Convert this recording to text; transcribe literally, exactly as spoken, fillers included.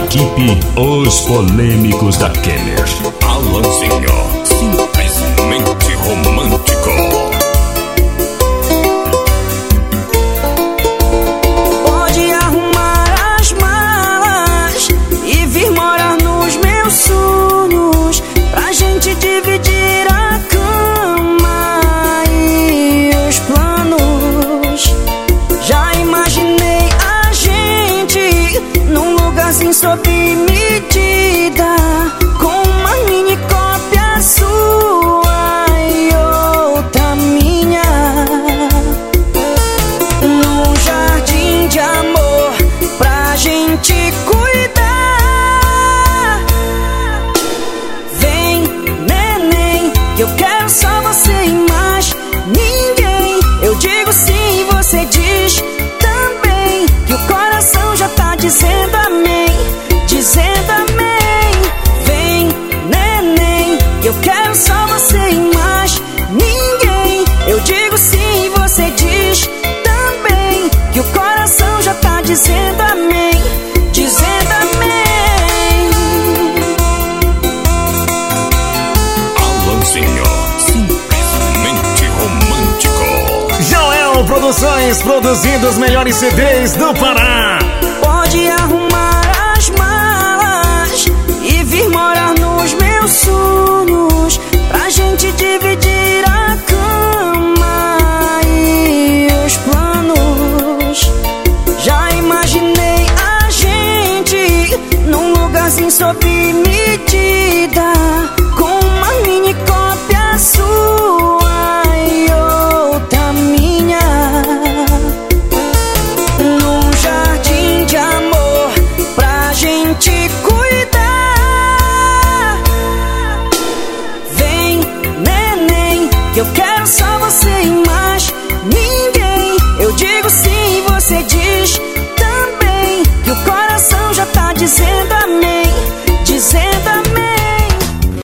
equipe Os Polêmicos da Kenner. Alanzinho, simplesmente romântico. Pode arrumar as malas e vir morar nos meus sonhos, pra gente dividir a cama e os planos. Já imaginei a gente num lugarzinho sob medida, com uma mini cópia sua e outra minha, num jardim de amor pra gente cuidar. Vem, neném, que eu quero só você e mais ninguém. Eu digo sim, você diz também, que o coração já tá dizendo amém, dizendo amém. Vem, neném, que eu quero só você e mais ninguém. Eu digo sim, você diz também, que o coração já tá dizendo amém, dizendo amém. Alanzinho, simplesmente romântico. Joel Produções, produzindo os melhores C Ds do Pará. Pode arrumar as malas e vir morar nos meus sonhos, pra gente dividir a cama e os planos. Já imaginei a gente num lugarzinho sob medida,